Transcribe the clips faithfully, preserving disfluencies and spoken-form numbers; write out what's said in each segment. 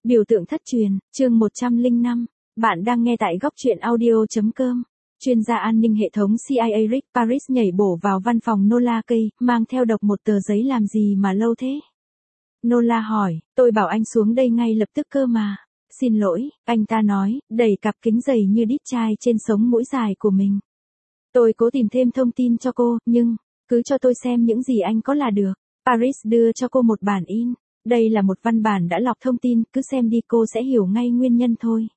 Biểu tượng thất truyền, chương một trăm lẻ năm. Bạn đang nghe tại góc truyện audio chấm com. Chuyên gia an ninh hệ thống C I A Rick Paris nhảy bổ vào văn phòng Nola Kay, mang theo độc một tờ giấy làm gì mà lâu thế? Nola hỏi, tôi bảo anh xuống đây ngay lập tức cơ mà. Xin lỗi, anh ta nói, đẩy cặp kính dày như đít chai trên sống mũi dài của mình. Tôi cố tìm thêm thông tin cho cô, nhưng, cứ cho tôi xem những gì anh có là được. Paris đưa cho cô một bản in. Đây là một văn bản đã lọc thông tin, cứ xem đi cô sẽ hiểu ngay nguyên nhân thôi.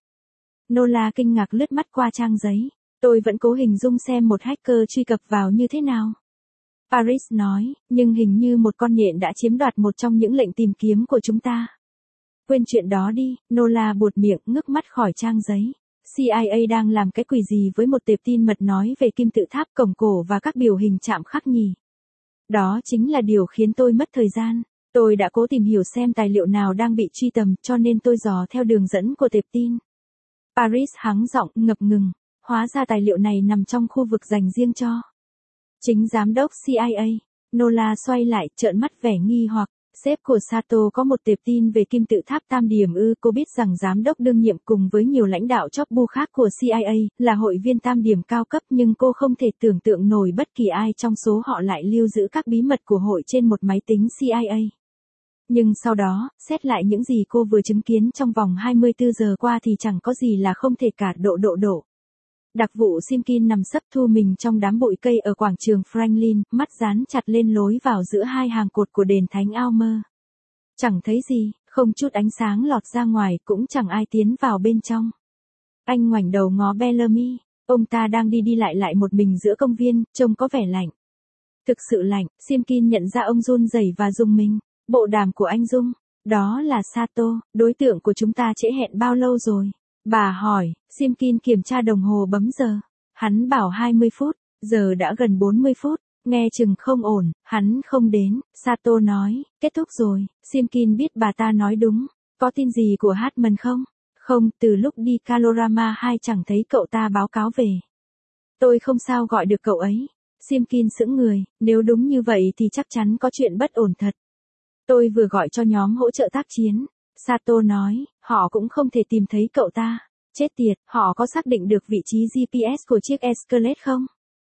Nola kinh ngạc lướt mắt qua trang giấy. Tôi vẫn cố hình dung xem một hacker truy cập vào như thế nào. Paris nói, nhưng hình như một con nhện đã chiếm đoạt một trong những lệnh tìm kiếm của chúng ta. Quên chuyện đó đi, Nola buột miệng ngước mắt khỏi trang giấy. C I A đang làm cái quỷ gì với một tệp tin mật nói về kim tự tháp cổng cổ và các biểu hình chạm khắc nhỉ? Đó chính là điều khiến tôi mất thời gian. Tôi đã cố tìm hiểu xem tài liệu nào đang bị truy tầm, cho nên tôi dò theo đường dẫn của tệp tin. Paris hắng giọng, ngập ngừng. Hóa ra tài liệu này nằm trong khu vực dành riêng cho chính giám đốc C I A. Nola xoay lại, trợn mắt vẻ nghi hoặc. Sếp của Sato có một tệp tin về kim tự tháp tam điểm ư? Cô biết rằng giám đốc đương nhiệm cùng với nhiều lãnh đạo chóp bu khác của C I A là hội viên tam điểm cao cấp, nhưng cô không thể tưởng tượng nổi bất kỳ ai trong số họ lại lưu giữ các bí mật của hội trên một máy tính C I A. Nhưng sau đó, xét lại những gì cô vừa chứng kiến trong vòng hai mươi tư giờ qua thì chẳng có gì là không thể cả. Độ độ độ. Đặc vụ Simkin nằm sấp thu mình trong đám bụi cây ở quảng trường Franklin, mắt dán chặt lên lối vào giữa hai hàng cột của đền Thánh Almer. Chẳng thấy gì, không chút ánh sáng lọt ra ngoài, cũng chẳng ai tiến vào bên trong. Anh ngoảnh đầu ngó Bellamy, ông ta đang đi đi lại lại một mình giữa công viên, trông có vẻ lạnh. Thực sự lạnh, Simkin nhận ra ông run rẩy và rùng mình. Bộ đàm của anh rung. Đó là Sato, đối tượng của chúng ta trễ hẹn bao lâu rồi? Bà hỏi. Simkin kiểm tra đồng hồ bấm giờ. Hắn bảo hai mươi phút, giờ đã gần bốn mươi phút. Nghe chừng không ổn, hắn không đến. Sato nói, kết thúc rồi. Simkin biết bà ta nói đúng. Có tin gì của Hartman không? Không, từ lúc đi Kalorama hai chẳng thấy cậu ta báo cáo về. Tôi không sao gọi được cậu ấy. Simkin sững người, nếu đúng như vậy thì chắc chắn có chuyện bất ổn thật. Tôi vừa gọi cho nhóm hỗ trợ tác chiến. Sato nói, họ cũng không thể tìm thấy cậu ta. Chết tiệt, họ có xác định được vị trí G P S của chiếc Escalade không?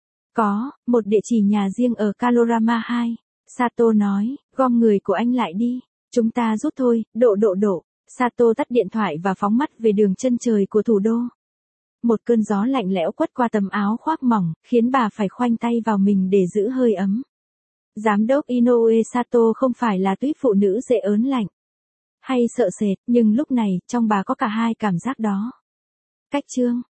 Có, một địa chỉ nhà riêng ở Kalorama hai. Sato nói, gom người của anh lại đi. Chúng ta rút thôi, độ độ độ. Sato tắt điện thoại và phóng mắt về đường chân trời của thủ đô. Một cơn gió lạnh lẽo quất qua tấm áo khoác mỏng, khiến bà phải khoanh tay vào mình để giữ hơi ấm. Giám đốc Inoue Sato không phải là tuýp phụ nữ dễ ớn lạnh hay sợ sệt, nhưng lúc này, trong bà có cả hai cảm giác đó. Cách chương